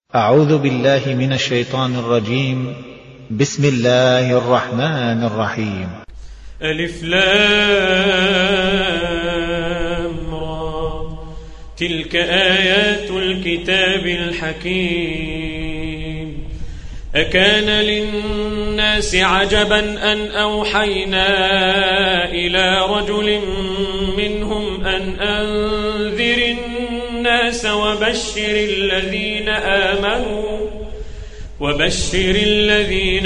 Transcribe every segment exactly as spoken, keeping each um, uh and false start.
أعوذ بالله من الشيطان الرجيم. بسم الله الرحمن الرحيم. ألف لام را، تلك آيات الكتاب الحكيم. أكان للناس عجبا أن أوحينا إلى رجل منهم أن أنذر الناس وبشر الذين آمنوا وبشر الذين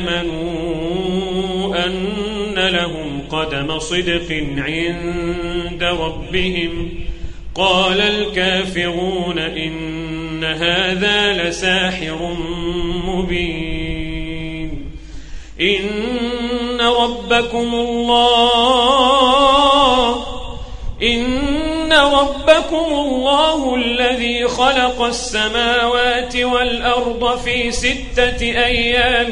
آمنوا أن لهم قدم صدق عند ربهم. قال الكافرون إن هذا لساحر مبين. إن ربكم الله إن ربكم الله الذي خلق السماوات والأرض في ستة أيام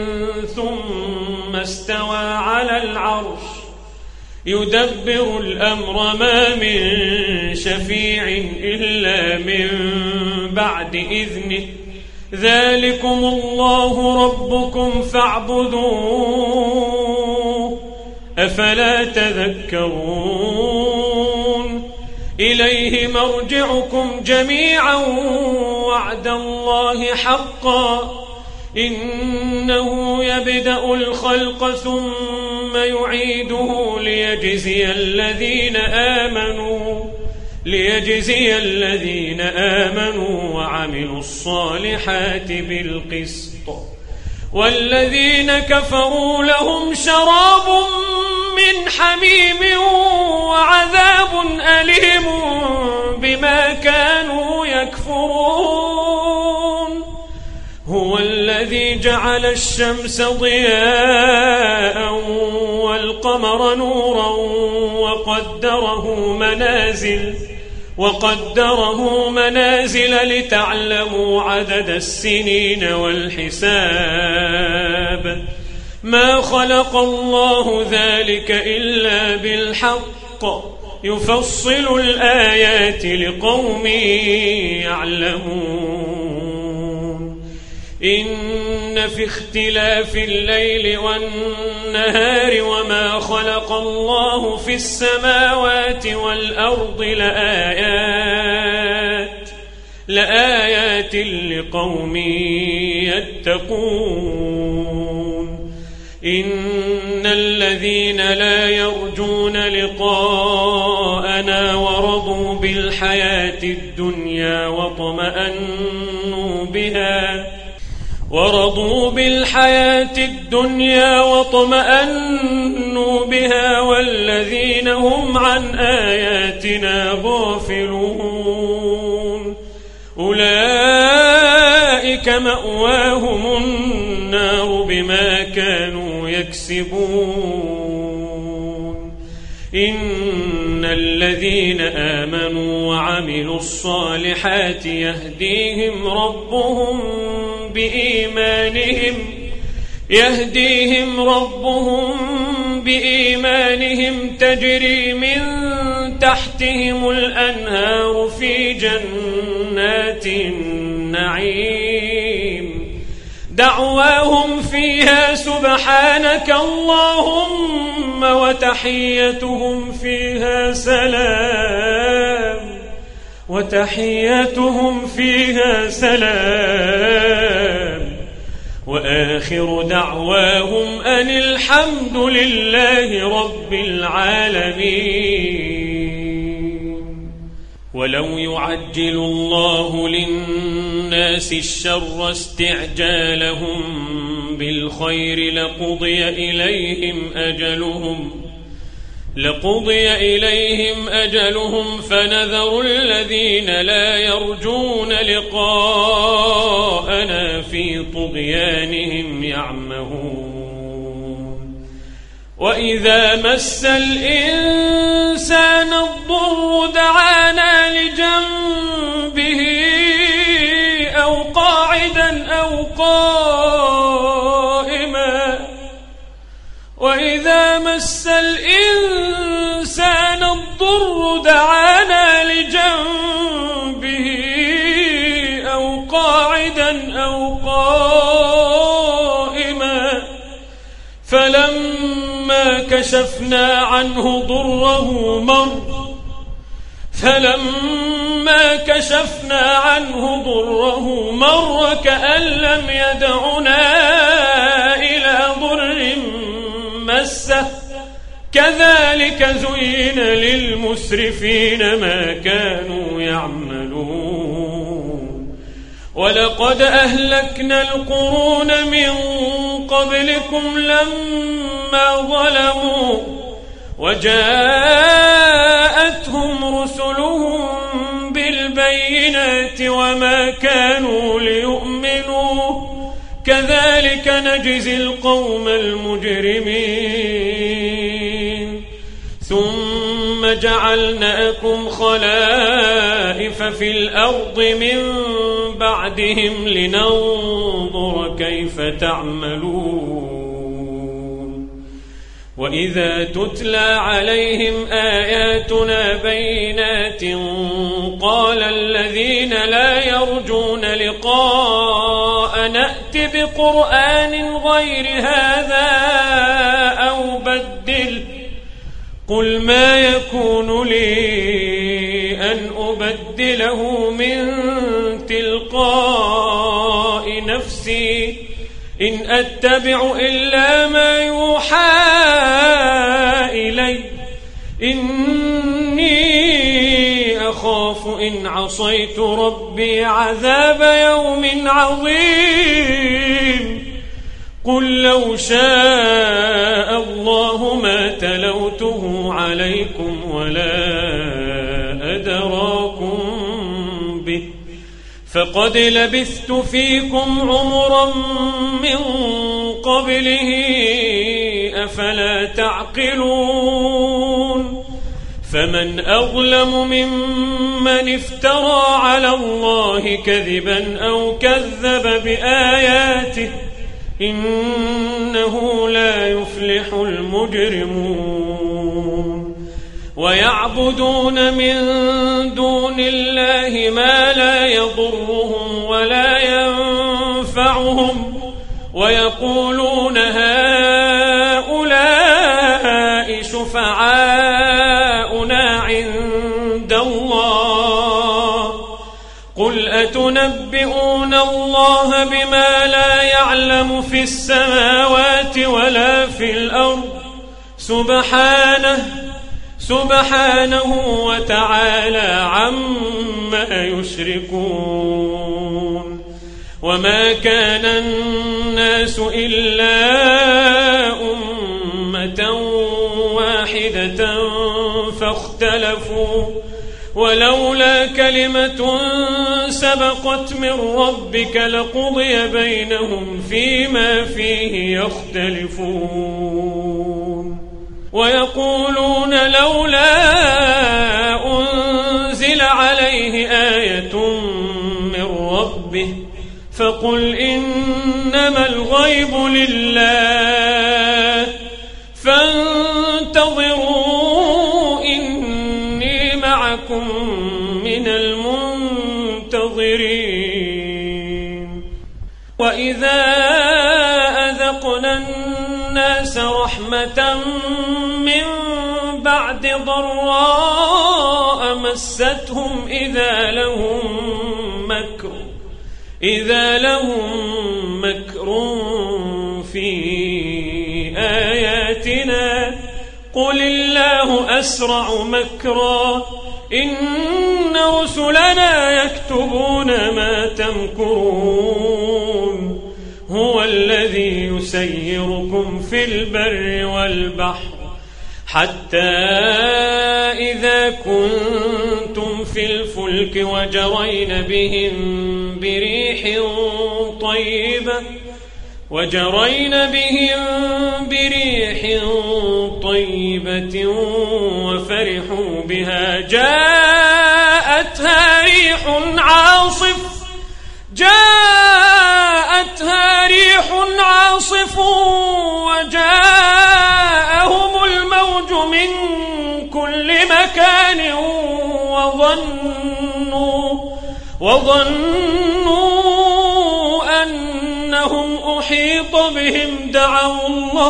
ثم استوى على العرش يدبر الأمر ما من شفيع إلا من بعد إذنه. ذلكم الله ربكم فاعبدوه أفلا تذكرون. إليه مرجعكم جميعا وعد الله حقا. إنه يبدأ الخلق ثم يعيده ليجزي الذين آمنوا ليجزي الذين آمنوا وعملوا الصالحات بالقسط. والذين كفروا لهم شراب من حميم وعذاب أليم بما كانوا يكفرون. هو الذي جعل الشمس ضياء والقمر نورا وقدره منازل وقدره منازل لتعلموا عدد السنين والحساب. ما خلق الله ذلك إلا بالحق يفصل الآيات لقوم يعلمون. إن في اختلاف الليل والنهار وما خلق الله في السماوات والأرض لآيات لآيات لقوم يتقون. إن الذين لا يرجون لقاءنا ورضوا بالحياة الدنيا واطمأنوا بها ورضوا بالحياة الدنيا واطمأنوا بها والذين هم عن آياتنا غافلون أولئك مأواهم النار بما كانوا يكسبون. إن الذين آمنوا وعملوا الصالحات يهديهم ربهم بإيمانهم يهديهم ربهم بإيمانهم تجري من تحتهم الأنهار في جنات النعيم. دعواهم فيها سبحانك اللهم وتحيتهم فيها سلام وتحيتهم فيها سلام وآخر دعواهم أن الحمد لله رب العالمين. ولو يعجل الله للناس الشر استعجالهم بالخير لقضي إليهم أجلهم لقضي إليهم أجلهم فنذر الذين لا يرجون لقاءنا في طغيانهم يعمهون. وإذا مس الإنسان الضر دعانا لجنبه أو قاعدا أو قائما. وإذا مس الإنسان الضر دعانا لجنبه أو قائما قاعدا أو قائما فلما كشفنا عنه ضره مر فلما كشفنا عنه ضره مر كأن لم يدعنا إلى ضر مسه كذلك زين للمسرفين ما كانوا يعملون ولقد أهلكنا القرون من قبلكم لما ظلموا وجاءتهم رسلهم بالبينات وما كانوا ليؤمنوا كذلك نجزي القوم المجرمين ثم جعلناكم خلائف في الأرض من بعدهم لننظر كيف تعملون وإذا تتلى عليهم آياتنا بينات قال الذين لا يرجون لقاء نأت بقرآن غير هذا أو بدل قل ما يكون لي أن أبدله من تلقاء نفسي إن أتبع إلا ما يوحى إلي إني أخاف إن عصيت ربي عذاب يوم عظيم قل لو شاء الله ما تلوته عليكم ولا أدراكم به فقد لبثت فيكم عمرا من قبله أفلا تعقلون فمن أظلم ممن افترى على الله كذبا أو كذب بآياته إنه لا يفلح المجرمون ويعبدون من دون الله ما لا يضرهم ولا ينفعهم ويقولون هؤلاء شفعاؤنا عند الله قل أتنبئون الله بما لا يعلم في السماوات ولا في الأرض سبحانه سبحانه وتعالى عما يشركون وما كان الناس إلا أمة واحدة فاختلفوا ولولا كلمة سبقت من ربك لقضي بينهم فيما فيه يختلفون ويقولون لولا أنزل عليه آية من ربه فقل إنما الغيب لله فانتظروا إني معكم من المنتظرين وإذا أذقنا الناس رحمة من بعد ضراء مستهم إذا لهم مكر إذا لهم مكر في آياتنا قل الله أسرع مكرا إن رسلنا يكتبون ما تمكرون هو الذي يسيركم في البر والبحر حتى إذا كنتم في الفلك وجرين بهم بريح طيبة وجرين بهم بريح طيبة وفرحوا بها جاءتها ريح عاصف جاءتها ريح عاصف وجاءهم الموج من كل مكان وظنوا وظنوا قومهم دعوا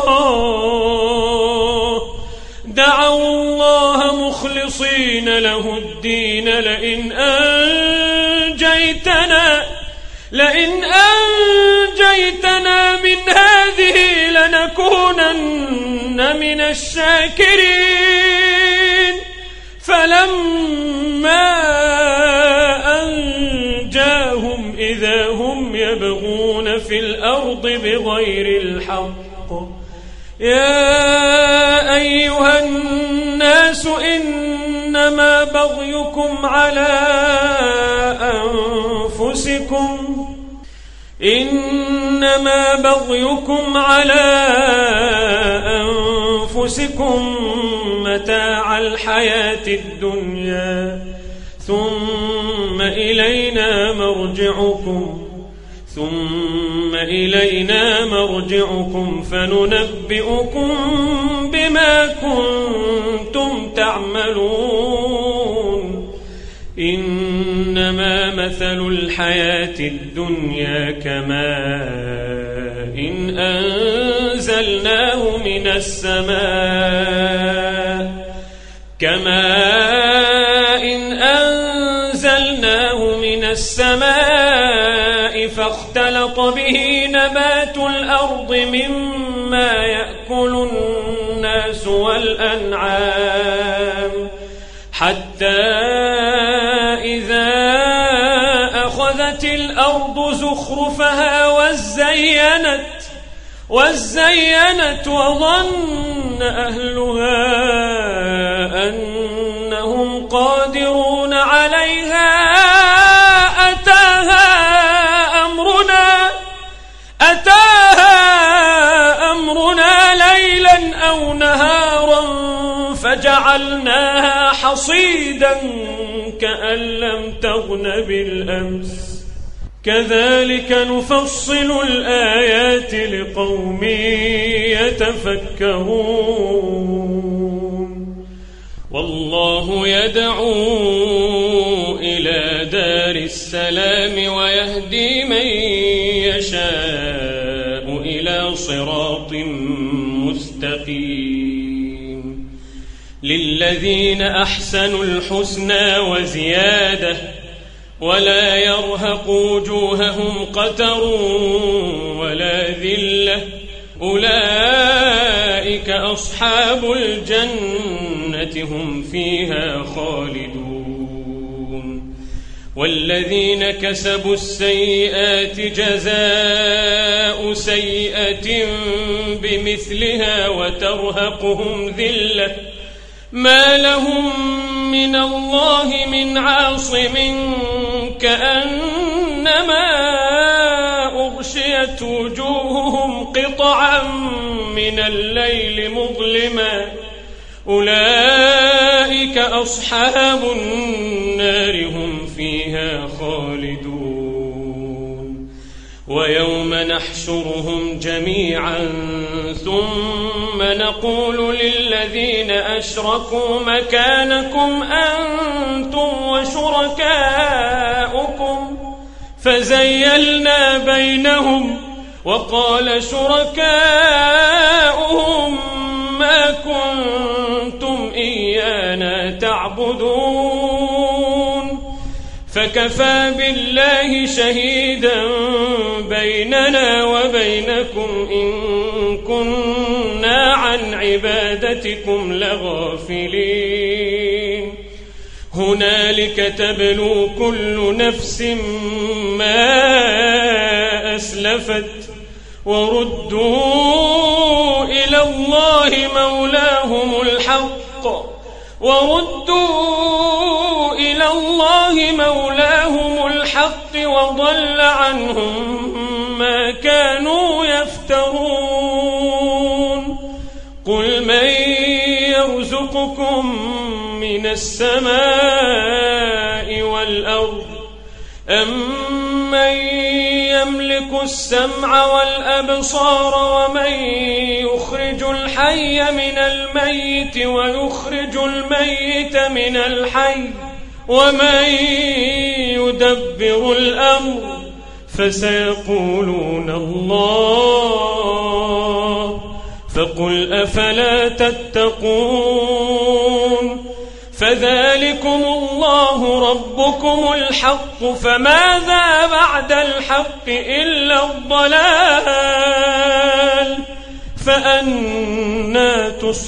الله دعوا الله مخلصين له الدين لئن أنجيتنا لئن أنجيتنا من هذه لنكونن من الشاكرين فلما أنجاهم إذا هم يبغون في الأرض بغير الحق يا أيها الناس إنما بغيكم على أنفسكم إنما بغيكم على أنفسكم متاع الحياة الدنيا ثم إلينا مرجعكم ثم إلينا مرجعكم فننبئكم بما كنتم تعملون إنما مثل الحياة الدنيا كماء إن أنزلناه من السماء كماء إن أنزلناه من السماء فاختلط به نبات الأرض مما يأكل الناس والأنعام حتى إذا أخذت الأرض زخرفها وزينت وزينت وظن أهلها أنهم قادرون عليها أتاها أمرنا أتاها أمرنا ليلا أو نهارا فجعلناها حصيدا كأن لم تغن بالأمس كذلك نفصل الآيات لقوم يتفكرون والله يدعو إلى دار السلام ويهدي من يشاء إلى صراط مستقيم للذين أحسنوا الحسنى وزيادة ولا يرهق وجوههم قتر ولا ذلة أولئك أصحاب الجنة هم فيها خالدون والذين كسبوا السيئات جزاء سيئة بمثلها وترهقهم ذلة ما لهم من الله من عاصم كأنما أغشيت وجوههم قطعا من الليل مظلما أولئك أصحاب النار هم فيها خالدون ويوم نحشرهم جميعا ثم نقول للذين أشركوا مكانكم أنتم وشركاؤكم فزيلنا بينهم وقال شركاؤهم ما كنتم إيانا تعبدون فكفى بالله شهيدا بيننا وبينكم إن كنا عن عبادتكم لغافلين هنالك تبلو كل نفس ما أسلفت وردوا إلى الله مولاهم الحق وردوا إلى الله مولاهم الحق وضل عنهم ما كانوا يفترون قل من يرزقكم من السماء والأرض أمن يملك السمع والأبصار ومن يخرج الحي من الميت ويخرج الميت من الحي ومن يدبر الأمر فسيقولون الله فقل أفلا تتقون فذلكم الله ربكم الحق فماذا بعد الحق إلا الضلال فأنى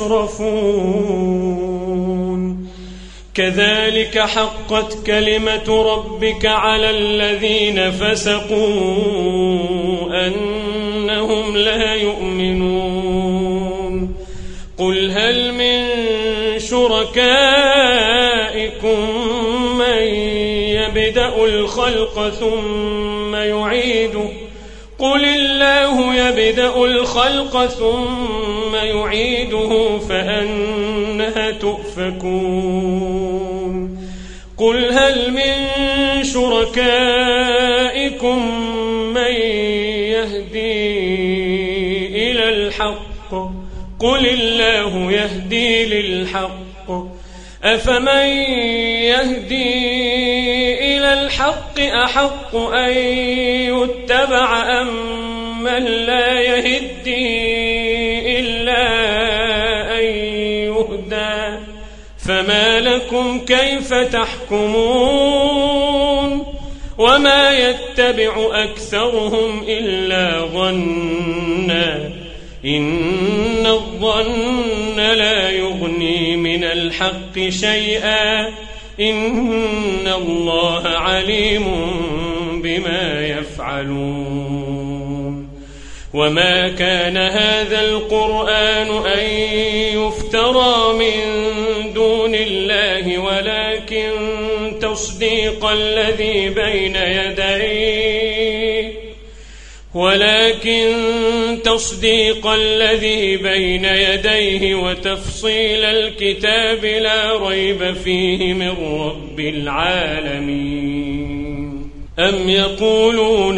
تصرفون كذلك حقت كلمة ربك على الذين فسقوا أنهم لا يؤمنون قل هل من شركائكم من يبدأ الخلق ثم يعيده قل الله يبدأ الخلق ثم يعيده فأنى تؤفكون قل هل من شركائكم من يهدي إلى الحق قل الله يهدي للحق أفمن يهدي إلى الحق أحق أن يتبع أم من لا يهدي إلا أن يهدى فما لكم كيف تحكمون وما يتبع أكثرهم إلا ظنا إن الظن لا يغني من الحق شيئا إن الله عليم بما يفعلون وما كان هذا القرآن أن يفترى من دون الله ولكن تصديق الذي بين يديه ولكن تصديق الذي بين يديه وتفصيل الكتاب لا ريب فيه من رب العالمين أم يقولون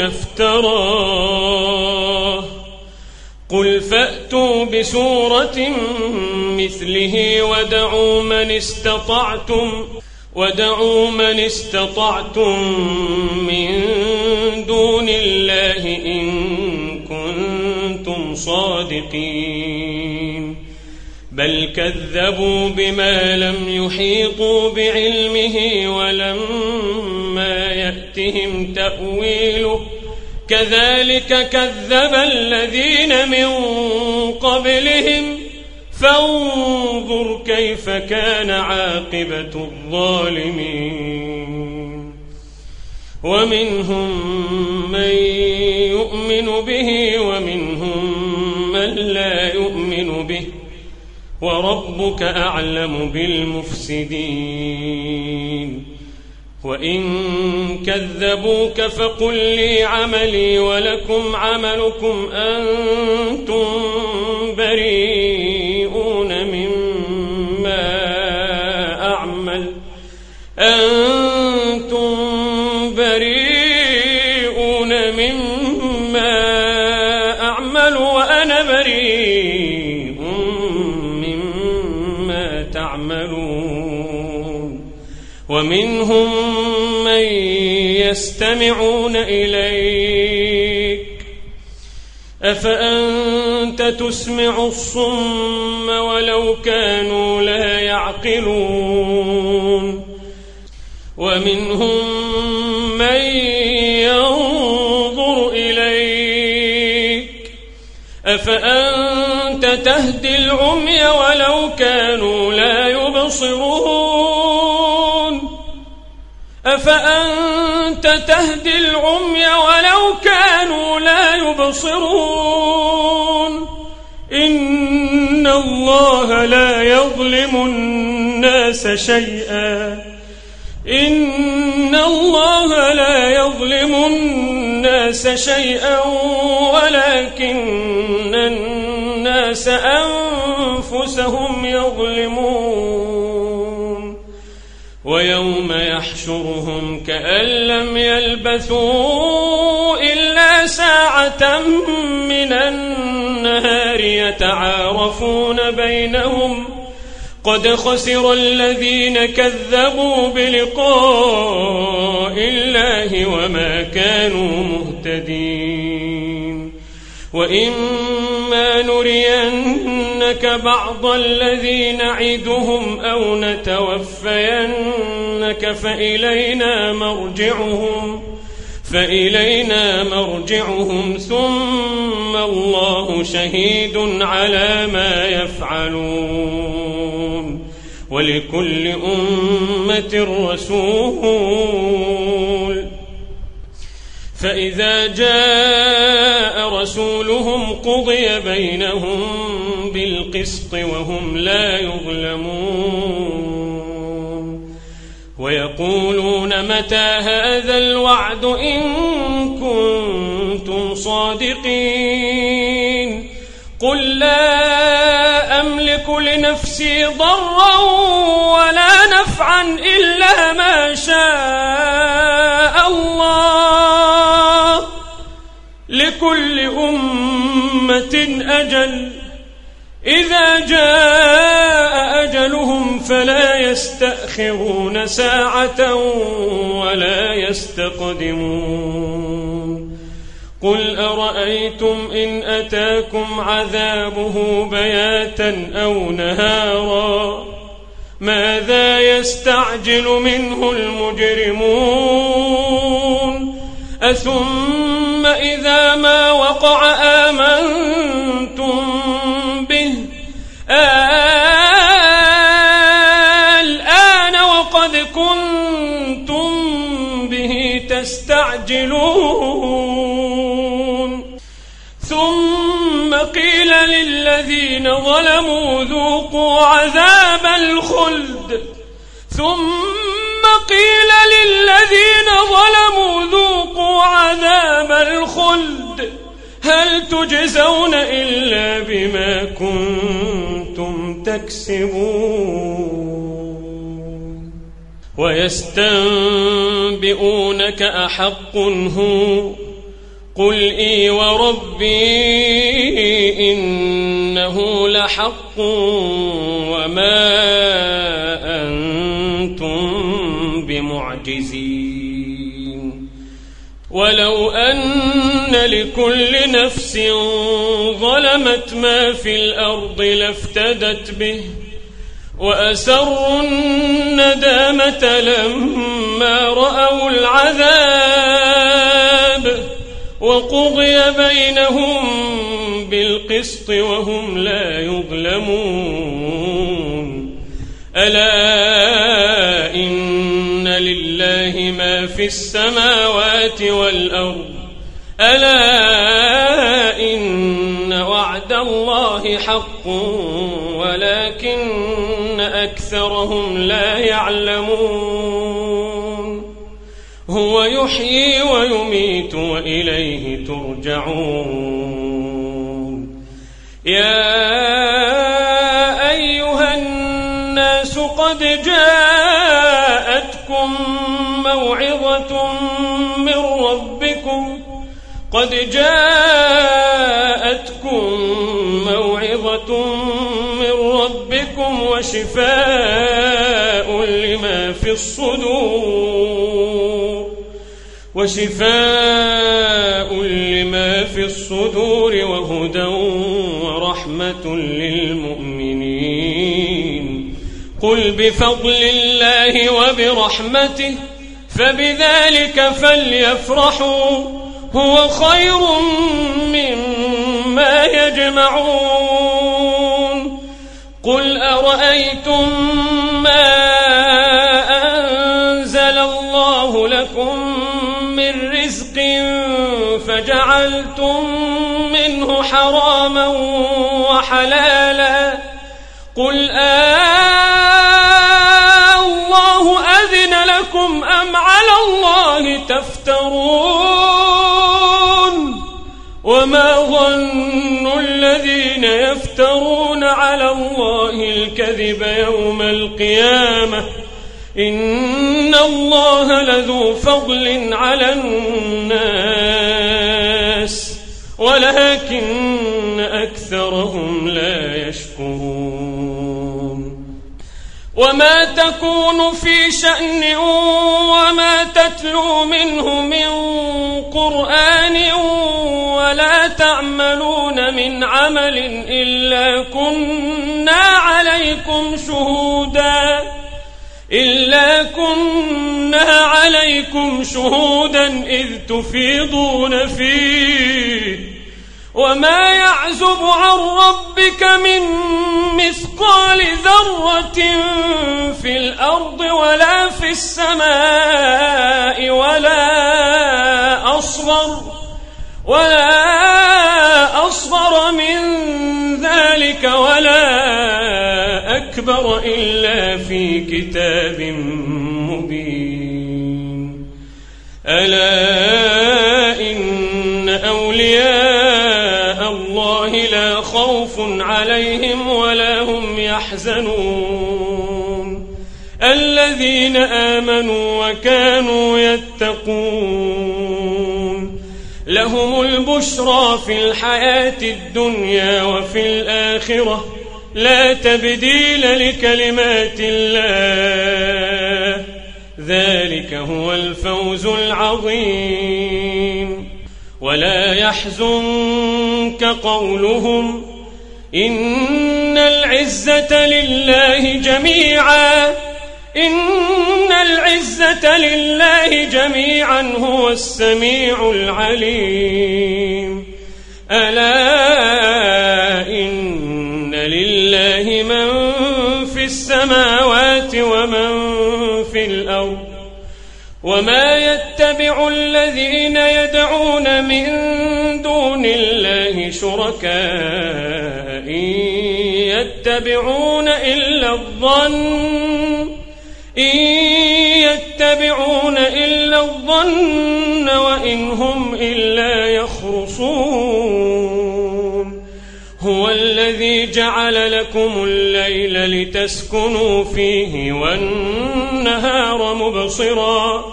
افتراه قل فأتوا بسورة مثله ودعوا من استطعتم ودعوا من استطعتم من دون الله إن كنتم صادقين بل كذبوا بما لم يحيطوا بعلمه ولما يأتهم تأويله كذلك كذب الذين من قبلهم فانظر كيف كان عاقبة الظالمين ومنهم من يؤمن به ومنهم من لا يؤمن به وربك أعلم بالمفسدين وإن كذبوك فقل لي عملي ولكم عملكم أنتم بريئون مما أعمل أنتم بريئون مما أعمل وأنا بريء مما تعملون ومنهم من يستمعون إليك أفأنت تسمع الصم ولو كانوا لا يعقلون ومنهم من ينظر إليك أفأنت تهدي العمي ولو كانوا لا يبصرون أفأنت تهدي العمي ولو كانوا لا يبصرون إن الله لا يظلم الناس شيئا إن الله لا يظلم الناس شيئا ولكن الناس أنفسهم يظلمون ويوم يحشرهم كأن لم يلبثوا إلا ساعة من النهار يتعارفون بينهم قد خسر الذين كذبوا بلقاء الله وما كانوا مهتدين وإما نرينك بعض الذي نعدهم أو نتوفينك فإلينا مرجعهم فإلينا مرجعهم ثم الله شهيد على ما يفعلون ولكل أمة رسول فإذا جاء رسولهم قضي بينهم بالقسط وهم لا يظلمون ويقولون متى هذا الوعد إن كنتم صادقين قل لا أملك لنفسي ضرا ولا نفعا إلا ما شاء الله لكل أمة أجل إذا جاء أجلهم فلا يستأخرون ساعة ولا يستقدمون قل أرأيتم إن أتاكم عذابه بياتا أو نهارا ماذا يستعجل منه المجرمون أثم إذا ما وقع آمنتم به الآن وقد كنتم به تستعجلون ثم قيل للذين ظلموا ذوقوا عذاب الخلد ثم قيل للذين ظلموا ذوقوا عذاب الخلد هل تجزون إلا بما كنتم تكسبون ويستنبئونك أحق هو قل إي وربي إنه لحق وما أنتم بمعجزين ولو أن لكل نفس ظلمت ما في الأرض لافتدت به وأسروا الندامة لما رأوا العذاب وقضي بينهم بالقسط وهم لا يظلمون ألا إن لله ما في السماوات والأرض ألا إن وعد الله حق ولكن أكثرهم لا يعلمون هو يحيي ويميت وإليه ترجعون يا أيها الناس قد جاءتكم موعظة من ربكم قد جاءتكم موعظة من ربكم وشفاء لما في الصدور وشفاء لما في الصدور وهدى ورحمة للمؤمنين قل بفضل الله وبرحمته فبذلك فليفرحوا هو خير مما يجمعون قل أرأيتم ما أنزل الله لكم من رزق فجعلتم منه حراما وحلالا قل آه الله أذن لكم أم على الله تفترون وما ظن الذين يفترون على الله الكذب يوم القيامة إن الله لذو فضل على الناس ولكن أكثرهم لا يشكرون وما تكون في شأن وما تتلو منه من قرآن ولا تعملون من عمل إلا كنا عليكم شهودا إلا كنا عليكم شهودا إذ تفيضون فيه وما يعزب عن ربك من مثقال ذرة في الأرض ولا في السماء ولا أصغر ولا أصغر من ذلك ولا أكبر إلا في كتاب مبين. ألا إن أولياء الله لا خوف عليهم ولا هم يحزنون الذين آمنوا وكانوا يتقون لهم البشرى في الحياة الدنيا وفي الآخرة لا تبديل لكلمات الله ذلك هو الفوز العظيم. ولا يحزنك قولهم إن العزة لله جميعا إن العزة لله جميعا هو السميع العليم. ألا إن لله من في السماوات ومن في الأرض وما يتبع الذين يدعون من دون الله شركاء إن يتبعون إلا الظن إن يتبعون إلا الظن وإن هم إلا يخرصون. هو الذي جعل لكم الليل لتسكنوا فيه والنهار مبصرا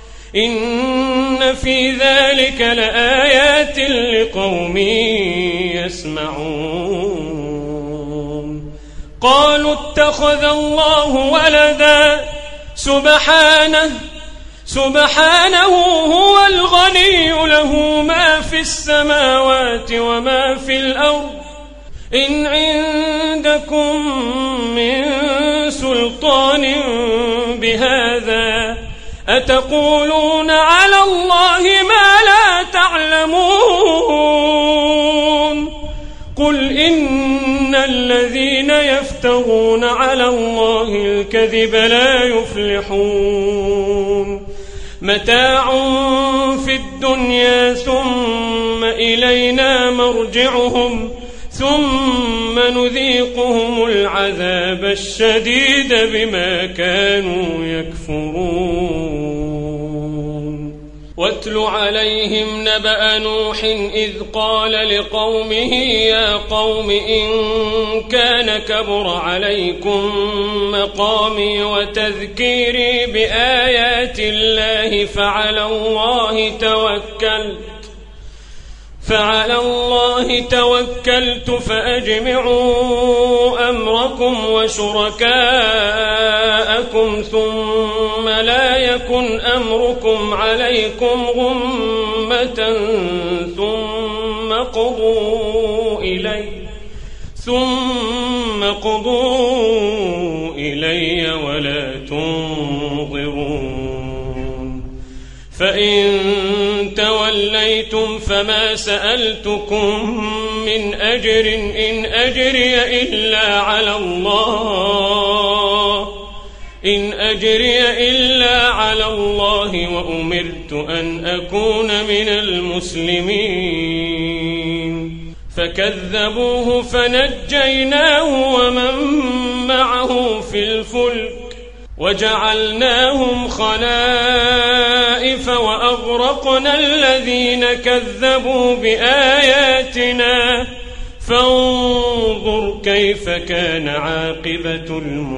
إن في ذلك لآيات لقوم يسمعون. قالوا اتخذ الله ولدا سبحانه سبحانه هو الغني له ما في السماوات وما في الأرض إن عندكم من سلطان بهذا أتقولون على الله ما لا تعلمون. قل إن الذين يفترون على الله الكذب لا يفلحون. متاع في الدنيا ثم إلينا مرجعهم ثم نذيقهم العذاب الشديد بما كانوا يكفرون. واتل عليهم نبأ نوح إذ قال لقومه يا قوم إن كان كبر عليكم مقامي وتذكيري بآيات الله فعلى الله توكلت فعلى الله توكلت فأجمعوا أمركم وشركاءكم ثم لا يكن أمركم عليكم غمة ثم قضوا إلي ثم قضوا إلي ولا تنظرون. فإن توليتم فما سألتكم من أجر إن أجري إلا على الله إن أجري إلا على الله وأمرت أن أكون من المسلمين. فكذبوه فنجيناه ومن معه في الفلك وجعلناهم خلائف وأغرقنا الذين كذبوا بآياتنا فانظر كيف كان عاقبة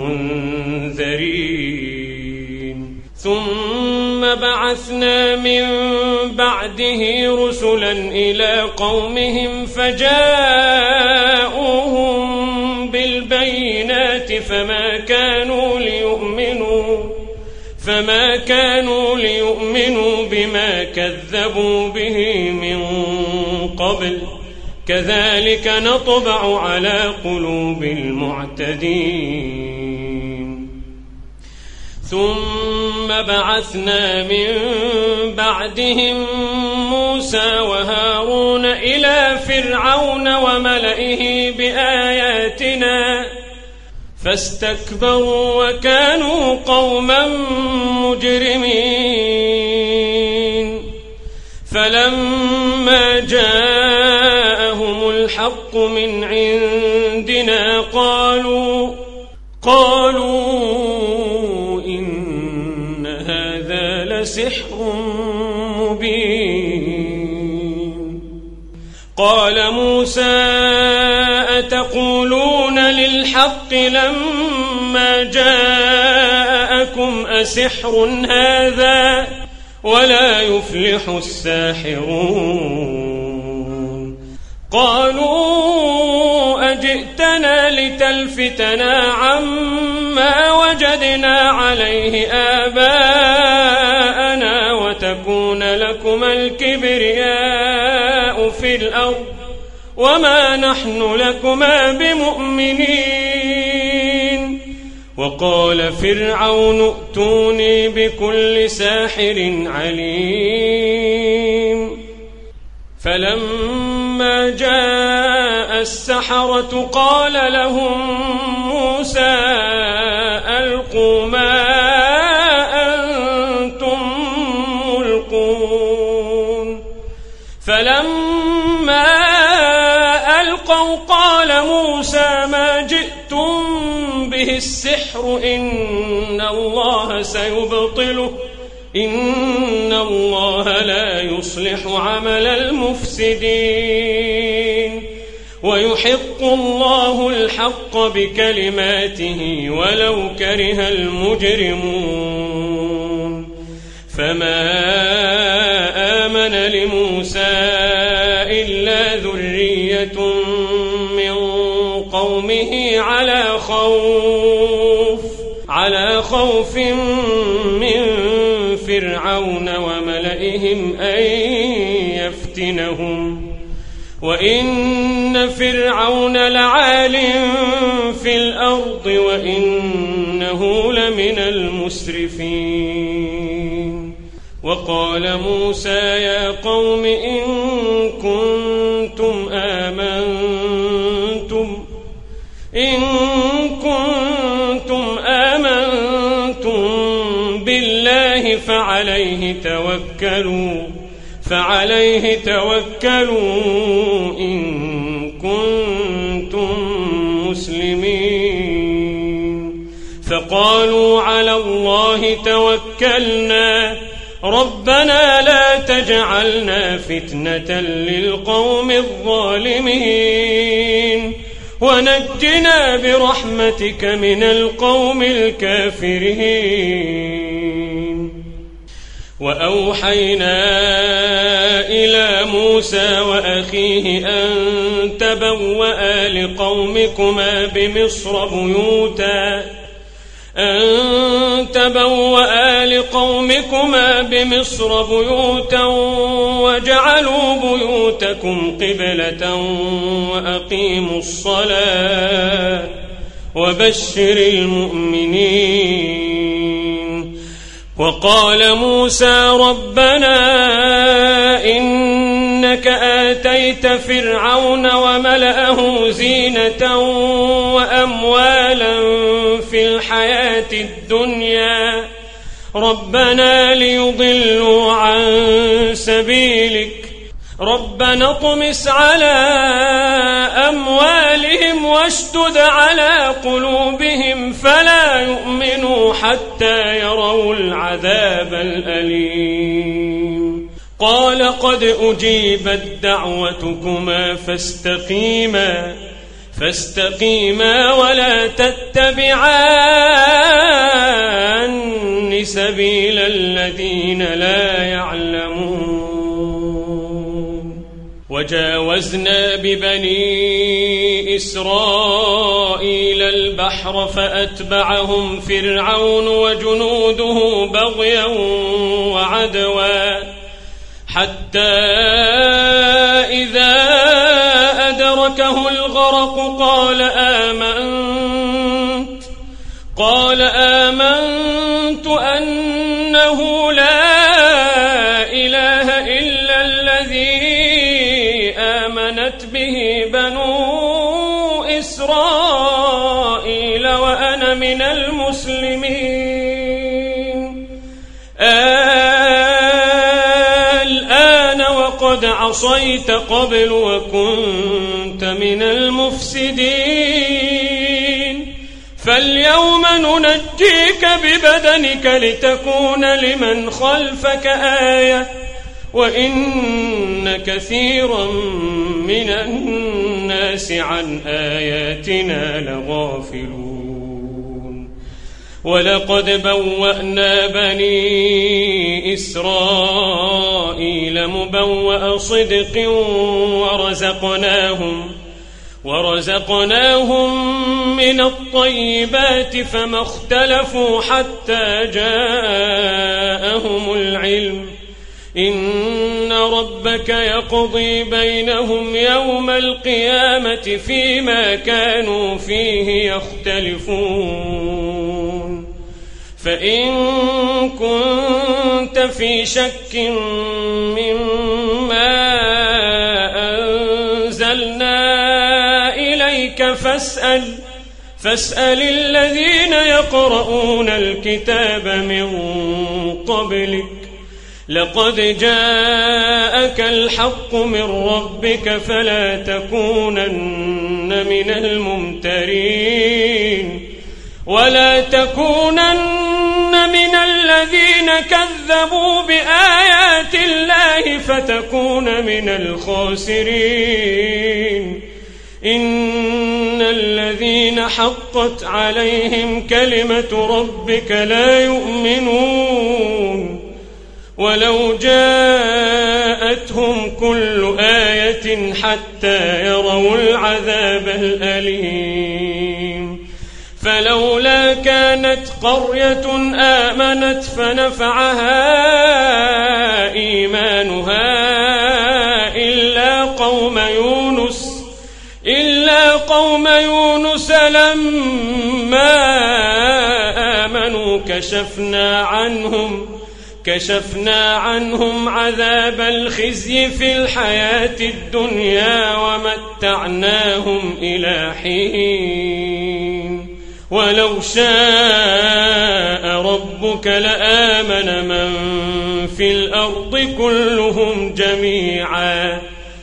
المنذرين. ثم بعثنا من بعده رسلا إلى قومهم فجاءوهم بالله بالبينات فما كانوا ليؤمنوا فما كانوا ليؤمنوا بما كذبوا به من قبل كذلك نطبع على قلوب المعتدين ثم بعثنا من بعدهم موسى وهارون إلى فرعون وملئه بآياتنا فاستكبروا وكانوا قوما مجرمين فلما جاءهم الحق من عندنا قالوا قالوا إن هذا لسحر مبين قال موسى أتقولون للحق لما جاءكم أسحر هذا ولا يفلح الساحرون قالوا أجئتنا لتلفتنا عما وجدنا عليه آباءنا وتكون لكما الكبرياء في الأرض وما نحن لكما بمؤمنين وقال فرعون ائتوني بكل ساحر عليم فلما جاء السحرة قال لهم موسى ألقوا ما أنتم ملقون فلما ألقوا قال موسى ما جئتم به السحر إن الله سيبطله إن الله لا يصلح عمل المفسدين ويحق الله الحق بكلماته ولو كره المجرمون فما آمن لموسى إلا ذرية من قومه على خوف على خوف من فرعون وملئهم أن يفتنهم وإن فرعون لعال في الأرض وإنه لمن المسرفين وقال موسى يا قوم إن كنتم آمنتم إن كنتم آمنتم بالله فعليه توكلوا فعليه توكلوا إن كنتم مسلمين فقالوا على الله توكلنا ربنا لا تجعلنا فتنة للقوم الظالمين ونجنا برحمتك من القوم الكافرين وأوحينا إلى موسى وأخيه أن تبوأ لقومكما بمصر بيوتا أن تبوأ لقومكما بمصر بيوتا وجعلوا بيوتكم قبلة وأقيموا الصلاة وبشر المؤمنين وقال موسى ربنا إنك آتيت فرعون وملأه زينة وأموالا في الحياة الدنيا ربنا ليضلوا عن سبيلك ربنا اطمس على أموالهم واشدد على قلوبهم فلا يؤمنوا حتى يروا العذاب الأليم قال قد أجيبت دعوتكما فاستقيما فاستقيما ولا تتبعان سبيل الذين لا يعلمون وجاوزنا ببني إسرائيل البحر فأتبعهم فرعون وجنوده بغيا وعدوا حتى إذا أدركه الغرق قال آمنت قال آمنت أنه لا إله إلا الذي آمنت به بنو إسرائيل وأنا من المسلمين. الآن وقد عصيت قبل وكنت من المفسدين فاليوم ننجيك ببدنك لتكون لمن خلفك آية وإن كثيرا من الناس عن آياتنا لغافلون. ولقد بوأنا بني إسرائيل مبوأ صدق ورزقناهم ورزقناهم من الطيبات فما اختلفوا حتى جاءهم العلم إن ربك يقضي بينهم يوم القيامة فيما كانوا فيه يختلفون. فإن كنت في شك مما أنزلنا إليك فاسأل فاسأل الذين يقرؤون الكتاب من قبلك لقد جاءك الحق من ربك فلا تكونن من الممترين ولا تكونن من الذين كذبوا بآيات الله فتكون من الخاسرين. إن الذين حقت عليهم كلمة ربك لا يؤمنون ولو جاءتهم كل آية حتى يروا العذاب الأليم. فلولا كانت قرية آمنت فنفعها إيمانها إلا قوم يونس إلا قوم يونس لما آمنوا كشفنا عنهم كشفنا عنهم عذاب الخزي في الحياة الدنيا ومتعناهم إلى حين. ولو شاء ربك لآمن من في الأرض كلهم جميعا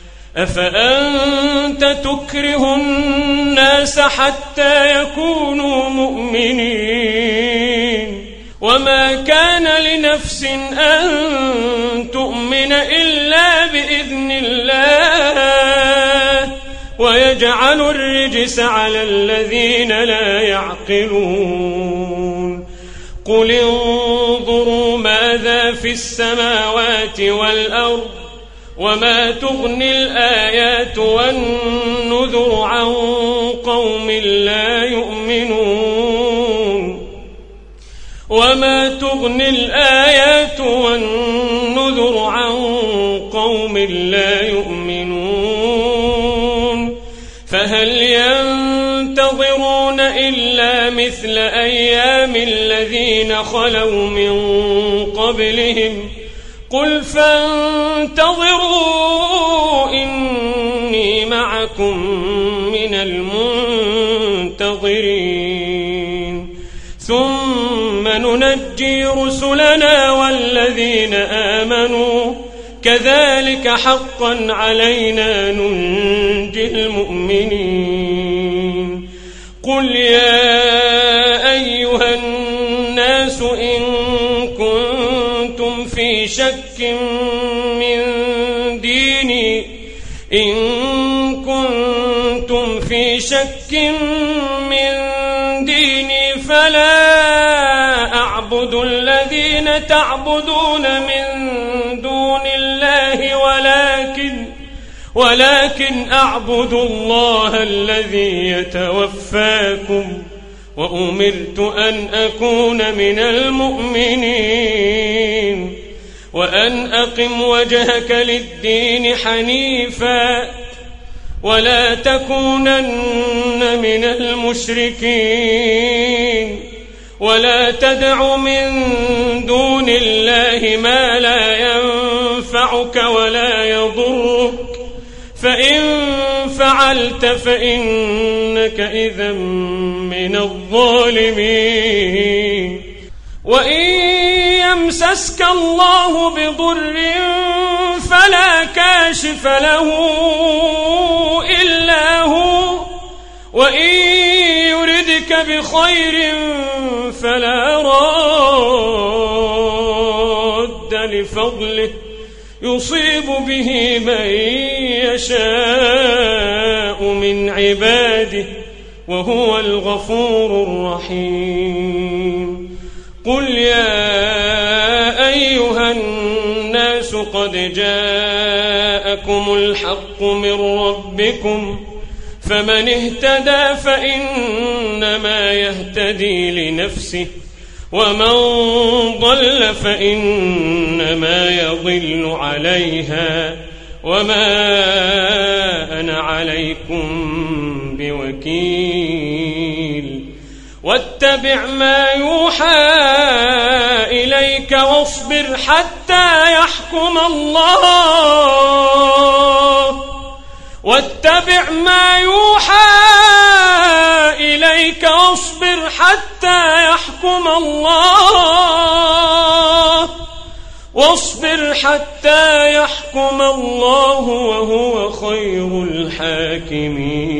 أفأنت تكره الناس حتى يكونوا مؤمنين وما كان لنفس أن تؤمن إلا بإذن الله ويجعل الرجس على الذين لا يعقلون. قل انظروا ماذا في السماوات والأرض وما تغني الآيات والنذر عن قوم لا يؤمنون وما تغني الآيات والنذر عن قوم لا يؤمنون. فهل ينتظرون إلا مثل أيام الذين خلوا من قبلهم قل فانتظروا إني معكم من المنتظرين ثم ننجي رسلنا والذين آمنوا كذلك حقا علينا ننجي المؤمنين. قل يا أيها الناس إن كنتم في شك من ديني إن كنتم في شك من ديني فلا أعبد الذين تعبدون من دون الله ولكن ولكن أعبد الله الذي يتوفاكم وأمرت أن أكون من المؤمنين وأن أقم وجهك للدين حنيفا ولا تكونن من المشركين ولا تدع من دون الله ما لا ينفعك ولا يضرك فإن فعلت فإنك إذا من الظالمين وإن يمسسك الله بضر فلا كاشف له إلا هو وإن يردك بخير فلا راد لفضله يصيب به من يشاء من عباده وهو الغفور الرحيم قل يا أيها الناس قد جاءكم الحق من ربكم فمن اهتدى فإنما يهتدي لنفسه ومن ضل فإنما يضل عليها وما أنا عليكم بوكيل واتبع ما يوحى إليك واصبر حتى يحكم الله واتبع ما يوحى إليك واصبر حتى يحكم الله واصبر حتى يحكم الله وهو خير الحاكمين.